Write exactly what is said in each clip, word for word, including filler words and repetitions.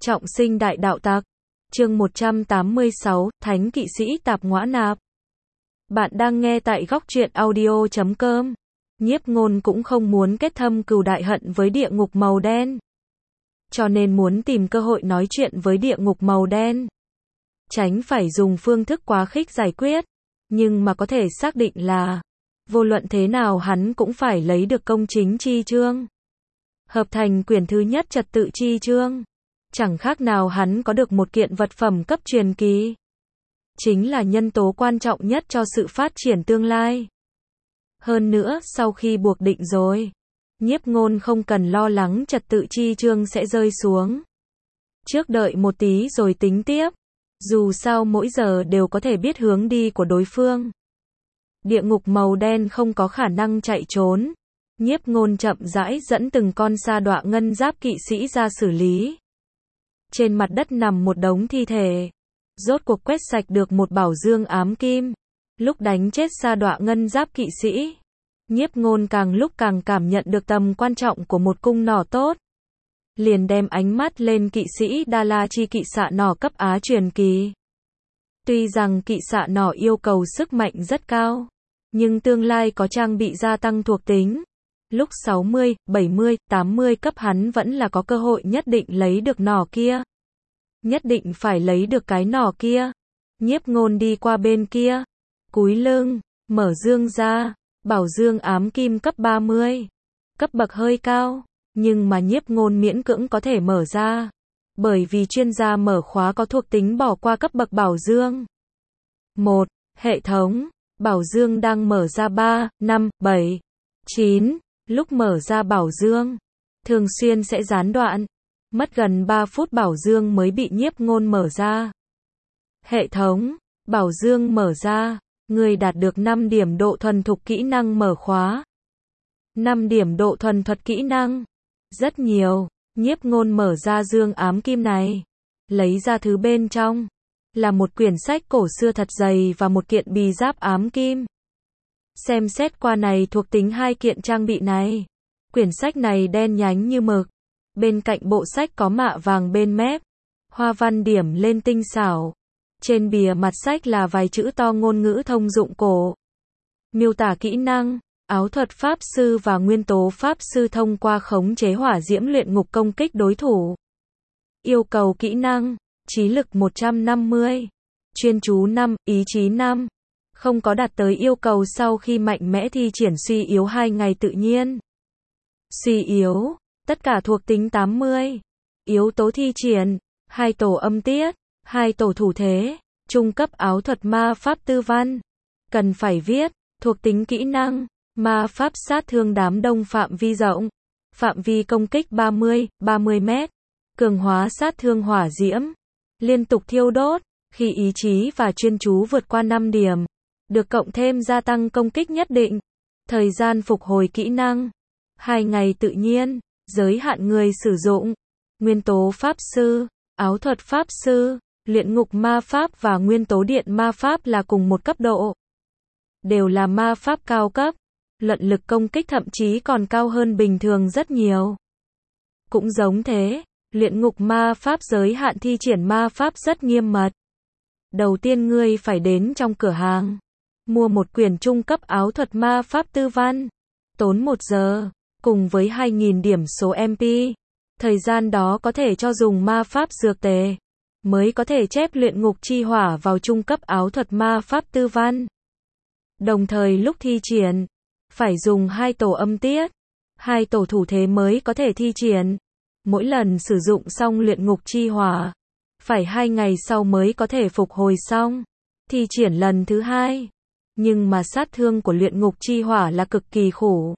Trọng sinh đại đạo tặc. Chương một trăm tám mươi sáu, Thánh kỵ sĩ tạp ngõa nạp. Bạn đang nghe tại góc truyện audio chấm com. Nhiếp Ngôn cũng không muốn kết thâm cừu đại hận với địa ngục màu đen. Cho nên muốn tìm cơ hội nói chuyện với địa ngục màu đen. Tránh phải dùng phương thức quá khích giải quyết. Nhưng mà có thể xác định là, vô luận thế nào hắn cũng phải lấy được công chính chi chương. Hợp thành quyển thứ nhất trật tự chi chương. Chẳng khác nào hắn có được một kiện vật phẩm cấp truyền kỳ. Chính là nhân tố quan trọng nhất cho sự phát triển tương lai. Hơn nữa, sau khi buộc định rồi, Nhiếp Ngôn không cần lo lắng trật tự chi chương sẽ rơi xuống. Trước đợi một tí rồi tính tiếp. Dù sao mỗi giờ đều có thể biết hướng đi của đối phương. Địa ngục màu đen không có khả năng chạy trốn. Nhiếp Ngôn chậm rãi dẫn từng con sa đọa ngân giáp kỵ sĩ ra xử lý. Trên mặt đất nằm một đống thi thể. Rốt cuộc quét sạch được một bảo dương ám kim. Lúc đánh chết sa đọa ngân giáp kỵ sĩ, Nhiếp Ngôn càng lúc càng cảm nhận được tầm quan trọng của một cung nỏ tốt. Liền đem ánh mắt lên kỵ sĩ Đa La Chi kỵ xạ nỏ cấp Á truyền kỳ. Tuy rằng kỵ xạ nỏ yêu cầu sức mạnh rất cao, nhưng tương lai có trang bị gia tăng thuộc tính. Lúc sáu mươi, bảy mươi, tám mươi cấp hắn vẫn là có cơ hội nhất định lấy được nỏ kia. Nhất định phải lấy được cái nỏ kia. Nhiếp Ngôn đi qua bên kia, cúi lưng, mở dương ra, bảo dương ám kim cấp ba mươi. Cấp bậc hơi cao, nhưng mà Nhiếp Ngôn miễn cưỡng có thể mở ra. Bởi vì chuyên gia mở khóa có thuộc tính bỏ qua cấp bậc bảo dương. một. Hệ thống, bảo dương đang mở ra ba, năm, bảy, chín. Lúc mở ra bảo dương, thường xuyên sẽ gián đoạn. Mất gần ba phút bảo dương mới bị Nhiếp Ngôn mở ra. Hệ thống, bảo dương mở ra, người đạt được năm điểm độ thuần thục kỹ năng mở khóa. năm điểm độ thuần thuật kỹ năng. Rất nhiều. Nhiếp Ngôn mở ra dương ám kim này. Lấy ra thứ bên trong. Là một quyển sách cổ xưa thật dày và một kiện bì giáp ám kim. Xem xét qua này thuộc tính hai kiện trang bị này. Quyển sách này đen nhánh như mực. Bên cạnh bộ sách có mạ vàng bên mép. Hoa văn điểm lên tinh xảo. Trên bìa mặt sách là vài chữ to ngôn ngữ thông dụng cổ. Miêu tả kỹ năng, áo thuật pháp sư và nguyên tố pháp sư thông qua khống chế hỏa diễm luyện ngục công kích đối thủ. Yêu cầu kỹ năng, trí lực một trăm năm mươi, chuyên chú năm, ý chí năm. Không có đạt tới yêu cầu sau khi mạnh mẽ thi triển suy yếu hai ngày tự nhiên. Suy yếu, tất cả thuộc tính tám mươi. Yếu tố thi triển, hai tổ âm tiết, hai tổ thủ thế, trung cấp áo thuật ma pháp tư văn. Cần phải viết, thuộc tính kỹ năng, ma pháp sát thương đám đông phạm vi rộng. Phạm vi công kích ba mươi, ba mươi mét. Cường hóa sát thương hỏa diễm. Liên tục thiêu đốt, khi ý chí và chuyên chú vượt qua năm điểm. Được cộng thêm gia tăng công kích nhất định. Thời gian phục hồi kỹ năng. hai ngày tự nhiên, giới hạn người sử dụng. Nguyên tố pháp sư, áo thuật pháp sư, luyện ngục ma pháp và nguyên tố điện ma pháp là cùng một cấp độ. Đều là ma pháp cao cấp. Luận lực công kích thậm chí còn cao hơn bình thường rất nhiều. Cũng giống thế, luyện ngục ma pháp giới hạn thi triển ma pháp rất nghiêm mật. Đầu tiên ngươi phải đến trong cửa hàng. Mua một quyển trung cấp áo thuật ma pháp tư văn. Tốn một giờ, cùng với hai nghìn điểm số em pê. Thời gian đó có thể cho dùng ma pháp dược tề. Mới có thể chép luyện ngục chi hỏa vào trung cấp áo thuật ma pháp tư văn. Đồng thời lúc thi triển, phải dùng hai tổ âm tiết. Hai tổ thủ thế mới có thể thi triển. Mỗi lần sử dụng xong luyện ngục chi hỏa, phải hai ngày sau mới có thể phục hồi xong. Thi triển lần thứ hai. Nhưng mà sát thương của luyện ngục chi hỏa là cực kỳ khủng.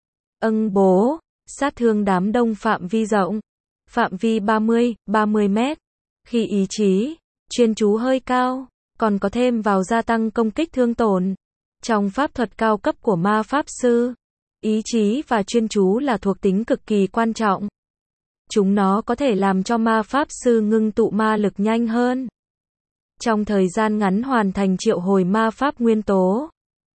Âng bố, sát thương đám đông phạm vi rộng. Phạm vi ba mươi, ba mươi mét. Khi ý chí, chuyên chú hơi cao, còn có thêm vào gia tăng công kích thương tổn. Trong pháp thuật cao cấp của ma pháp sư, ý chí và chuyên chú là thuộc tính cực kỳ quan trọng. Chúng nó có thể làm cho ma pháp sư ngưng tụ ma lực nhanh hơn. Trong thời gian ngắn hoàn thành triệu hồi ma pháp nguyên tố.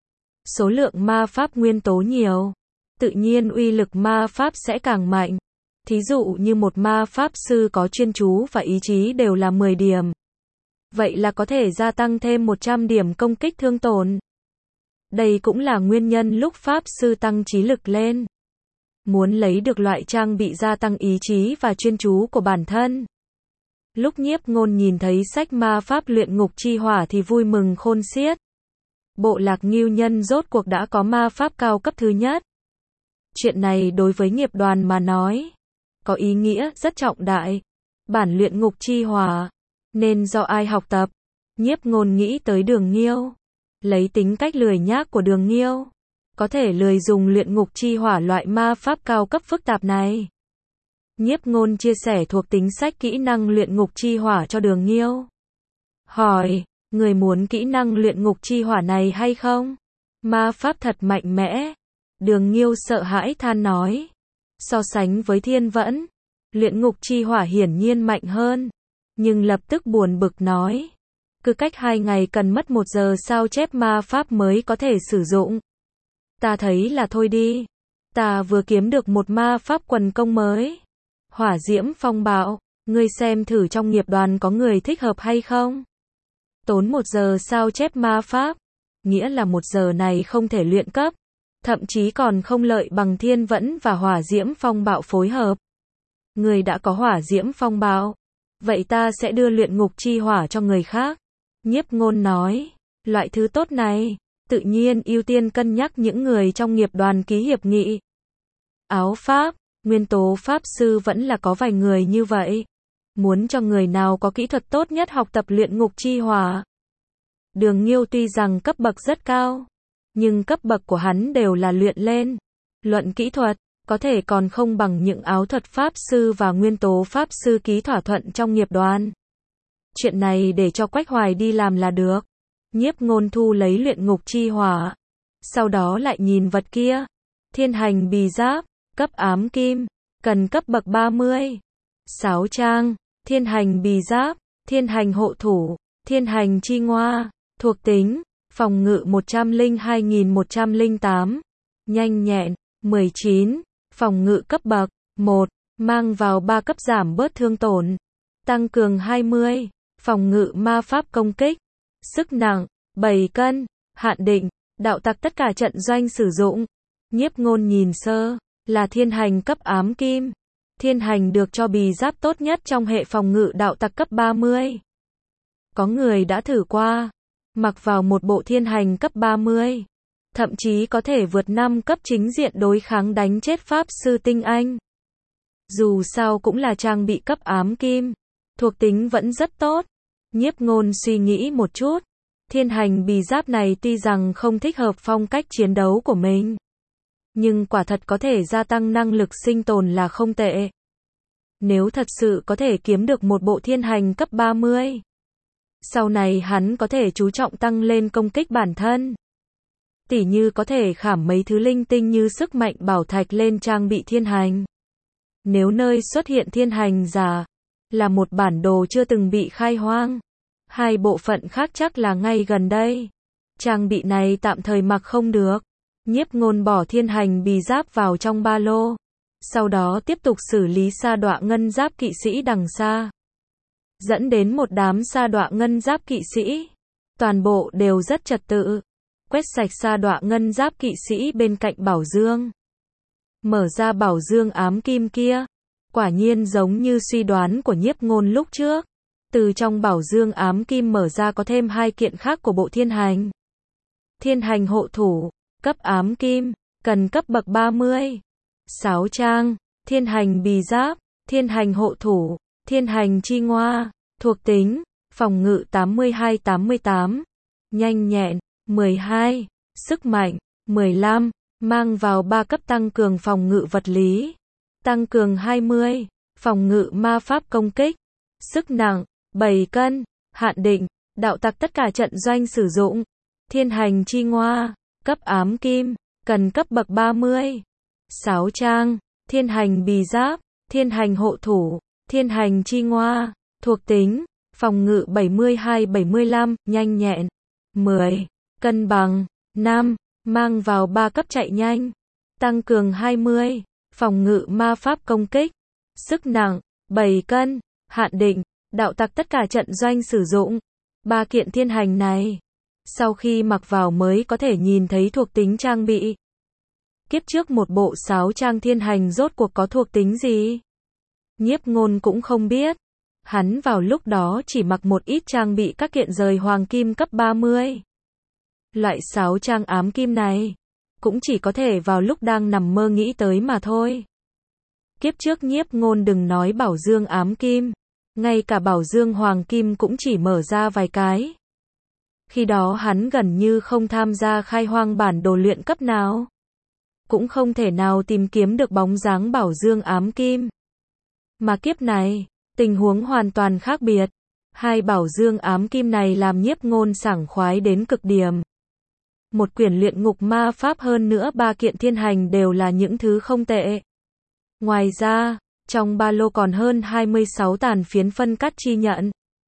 Số lượng ma pháp nguyên tố nhiều, tự nhiên uy lực ma pháp sẽ càng mạnh. Thí dụ như một ma pháp sư có chuyên chú và ý chí đều là mười điểm. Vậy là có thể gia tăng thêm một trăm điểm công kích thương tổn. Đây cũng là nguyên nhân lúc pháp sư tăng trí lực lên. Muốn lấy được loại trang bị gia tăng ý chí và chuyên chú của bản thân. Lúc Nhiếp Ngôn nhìn thấy sách ma pháp luyện ngục chi hỏa thì vui mừng khôn xiết. Bộ lạc Ngưu Nhân rốt cuộc đã có ma pháp cao cấp thứ nhất. Chuyện này đối với nghiệp đoàn mà nói, có ý nghĩa rất trọng đại. Bản luyện ngục chi hỏa, nên do ai học tập? Nhiếp Ngôn nghĩ tới Đường Nghiêu. Lấy tính cách lười nhác của Đường Nghiêu, có thể lười dùng luyện ngục chi hỏa loại ma pháp cao cấp phức tạp này. Nhiếp Ngôn chia sẻ thuộc tính sách kỹ năng luyện ngục chi hỏa cho Đường Nghiêu. Hỏi, người muốn kỹ năng luyện ngục chi hỏa này hay không? Ma pháp thật mạnh mẽ. Đường Nghiêu sợ hãi than nói. So sánh với Thiên Vẫn, luyện ngục chi hỏa hiển nhiên mạnh hơn. Nhưng lập tức buồn bực nói. Cứ cách hai ngày cần mất một giờ sao chép ma pháp mới có thể sử dụng. Ta thấy là thôi đi. Ta vừa kiếm được một ma pháp quần công mới. Hỏa diễm phong bạo, ngươi xem thử trong nghiệp đoàn có người thích hợp hay không? Tốn một giờ sao chép ma pháp, nghĩa là một giờ này không thể luyện cấp, thậm chí còn không lợi bằng Thiên Vẫn và hỏa diễm phong bạo phối hợp. Người đã có hỏa diễm phong bạo, vậy ta sẽ đưa luyện ngục chi hỏa cho người khác. Nhiếp Ngôn nói, loại thứ tốt này, tự nhiên ưu tiên cân nhắc những người trong nghiệp đoàn ký hiệp nghị. Áo pháp, nguyên tố pháp sư vẫn là có vài người như vậy. Muốn cho người nào có kỹ thuật tốt nhất học tập luyện ngục chi hỏa. Đường Nghiêu tuy rằng cấp bậc rất cao, nhưng cấp bậc của hắn đều là luyện lên. Luận kỹ thuật, có thể còn không bằng những áo thuật pháp sư và nguyên tố pháp sư ký thỏa thuận trong nghiệp đoàn. Chuyện này để cho Quách Hoài đi làm là được. Nhiếp Ngôn thu lấy luyện ngục chi hỏa. Sau đó lại nhìn vật kia. Thiên hành bì giáp, cấp ám kim, cần cấp bậc ba mươi. Sáo trang, thiên hành bì giáp, thiên hành hộ thủ, thiên hành chi ngoa, thuộc tính, phòng ngự một trăm lẻ hai nghìn một trăm lẻ tám, nhanh nhẹn, mười chín, phòng ngự cấp bậc một, mang vào ba cấp giảm bớt thương tổn, tăng cường hai mươi, phòng ngự ma pháp công kích, sức nặng, bảy cân, hạn định, đạo tặc tất cả trận doanh sử dụng. Nhiếp Ngôn nhìn sơ, là thiên hành cấp ám kim. Thiên hành được cho bì giáp tốt nhất trong hệ phòng ngự đạo tặc cấp ba mươi. Có người đã thử qua, mặc vào một bộ thiên hành cấp ba mươi, thậm chí có thể vượt năm cấp chính diện đối kháng đánh chết pháp sư tinh anh. Dù sao cũng là trang bị cấp ám kim, thuộc tính vẫn rất tốt. Nhiếp Ngôn suy nghĩ một chút, thiên hành bì giáp này tuy rằng không thích hợp phong cách chiến đấu của mình, nhưng quả thật có thể gia tăng năng lực sinh tồn là không tệ. Nếu thật sự có thể kiếm được một bộ thiên hành cấp ba mươi, sau này hắn có thể chú trọng tăng lên công kích bản thân. Tỉ như có thể khảm mấy thứ linh tinh như sức mạnh bảo thạch lên trang bị thiên hành. Nếu nơi xuất hiện thiên hành giả là một bản đồ chưa từng bị khai hoang, hai bộ phận khác chắc là ngay gần đây. Trang bị này tạm thời mặc không được. Nhiếp Ngôn bỏ thiên hành bì giáp vào trong ba lô, sau đó tiếp tục xử lý sa đọa ngân giáp kỵ sĩ đằng xa, dẫn đến một đám sa đọa ngân giáp kỵ sĩ, toàn bộ đều rất trật tự, quét sạch sa đọa ngân giáp kỵ sĩ bên cạnh bảo dương, mở ra bảo dương ám kim kia, quả nhiên giống như suy đoán của Nhiếp Ngôn lúc trước, từ trong bảo dương ám kim mở ra có thêm hai kiện khác của bộ thiên hành. Thiên hành hộ thủ, cấp ám kim, cần cấp bậc ba mươi. Sáo trang, thiên hành bì giáp, thiên hành hộ thủ, thiên hành chi ngoa, thuộc tính, phòng ngự tám mươi hai tám mươi tám, nhanh nhẹn, mười hai, sức mạnh, mười lăm, mang vào ba cấp tăng cường phòng ngự vật lý, tăng cường hai mươi, phòng ngự ma pháp công kích, sức nặng, bảy cân, hạn định, đạo tặc tất cả trận doanh sử dụng, thiên hành chi ngoa, cấp ám kim, cần cấp bậc ba mươi. Sáo trang, thiên hành bì giáp, thiên hành hộ thủ, thiên hành chi ngoa, thuộc tính, phòng ngự bảy mươi hai bảy mươi lăm, nhanh nhẹn, mười, cân bằng, năm, mang vào ba cấp chạy nhanh, tăng cường hai mươi, phòng ngự ma pháp công kích, Sức nặng, bảy cân. Hạn định, đạo tặc tất cả trận doanh sử dụng. Ba kiện thiên hành này. Sau khi mặc vào mới có thể nhìn thấy thuộc tính trang bị. Kiếp trước một bộ sáo trang thiên hành rốt cuộc có thuộc tính gì? Nhiếp Ngôn cũng không biết. Hắn vào lúc đó chỉ mặc một ít trang bị các kiện rời hoàng kim cấp ba mươi. Loại sáo trang ám kim này, cũng chỉ có thể vào lúc đang nằm mơ nghĩ tới mà thôi. Kiếp trước Nhiếp Ngôn đừng nói bảo dương ám kim, ngay cả bảo dương hoàng kim cũng chỉ mở ra vài cái. Khi đó hắn gần như không tham gia khai hoang bản đồ luyện cấp nào. Cũng không thể nào tìm kiếm được bóng dáng bảo dương ám kim. Mà kiếp này, tình huống hoàn toàn khác biệt. Hai bảo dương ám kim này làm Nhiếp Ngôn sảng khoái đến cực điểm. Một quyển luyện ngục ma pháp hơn nữa ba kiện thiên hành đều là những thứ không tệ. Ngoài ra, trong ba lô còn hơn hai mươi sáu tàn phiến phân cắt chi nhận.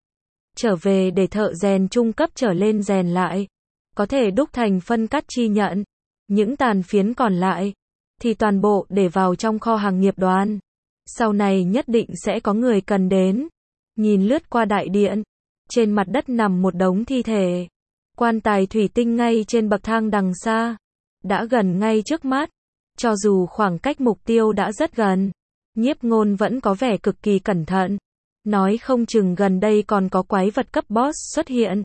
Trở về để thợ rèn trung cấp trở lên rèn lại. Có thể đúc thành phân cắt chi nhận. Những tàn phiến còn lại, thì toàn bộ để vào trong kho hàng nghiệp đoàn. Sau này nhất định sẽ có người cần đến. Nhìn lướt qua đại điện. Trên mặt đất nằm một đống thi thể. Quan tài thủy tinh ngay trên bậc thang đằng xa. Đã gần ngay trước mắt. Cho dù khoảng cách mục tiêu đã rất gần. Nhiếp Ngôn vẫn có vẻ cực kỳ cẩn thận. Nói không chừng gần đây còn có quái vật cấp boss xuất hiện.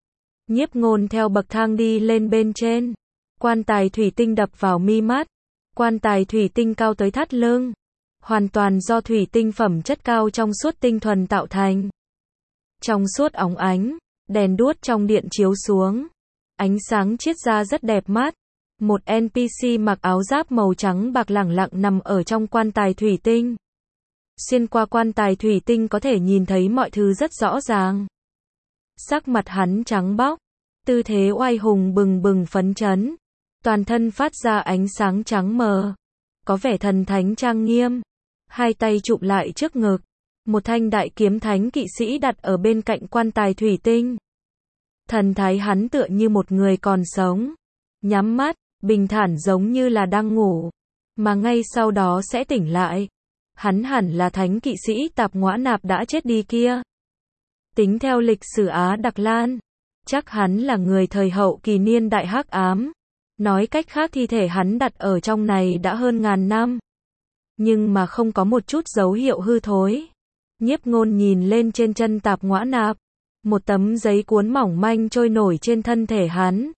Nhiếp Ngôn theo bậc thang đi lên bên trên. Quan tài thủy tinh đập vào mi mắt. Quan tài thủy tinh cao tới thắt lưng. Hoàn toàn do thủy tinh phẩm chất cao trong suốt tinh thuần tạo thành. Trong suốt óng ánh, đèn đuốc trong điện chiếu xuống. Ánh sáng chiết ra rất đẹp mắt. Một en pê xê mặc áo giáp màu trắng bạc lẳng lặng nằm ở trong quan tài thủy tinh. Xuyên qua quan tài thủy tinh có thể nhìn thấy mọi thứ rất rõ ràng. Sắc mặt hắn trắng bóc. Tư thế oai hùng bừng bừng phấn chấn. Toàn thân phát ra ánh sáng trắng mờ. Có vẻ thần thánh trang nghiêm. Hai tay chụm lại trước ngực. Một thanh đại kiếm thánh kỵ sĩ đặt ở bên cạnh quan tài thủy tinh. Thần thái hắn tựa như một người còn sống. Nhắm mắt, bình thản giống như là đang ngủ. Mà ngay sau đó sẽ tỉnh lại. Hắn hẳn là thánh kỵ sĩ Tạp Ngõa Nạp đã chết đi kia. Tính theo lịch sử Á Đặc Lan, chắc hắn là người thời hậu kỳ niên đại hắc ám. Nói cách khác thi thể hắn đặt ở trong này đã hơn ngàn năm. Nhưng mà không có một chút dấu hiệu hư thối. Nhiếp Ngôn nhìn lên trên chân Tạp Ngõa Nạp. Một tấm giấy cuốn mỏng manh trôi nổi trên thân thể hắn.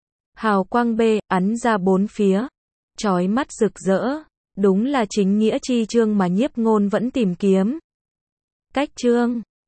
Hào quang bê, ắn ra bốn phía. Chói mắt rực rỡ. Đúng là chính nghĩa chi chương mà Nhiếp Ngôn vẫn tìm kiếm. Cách chương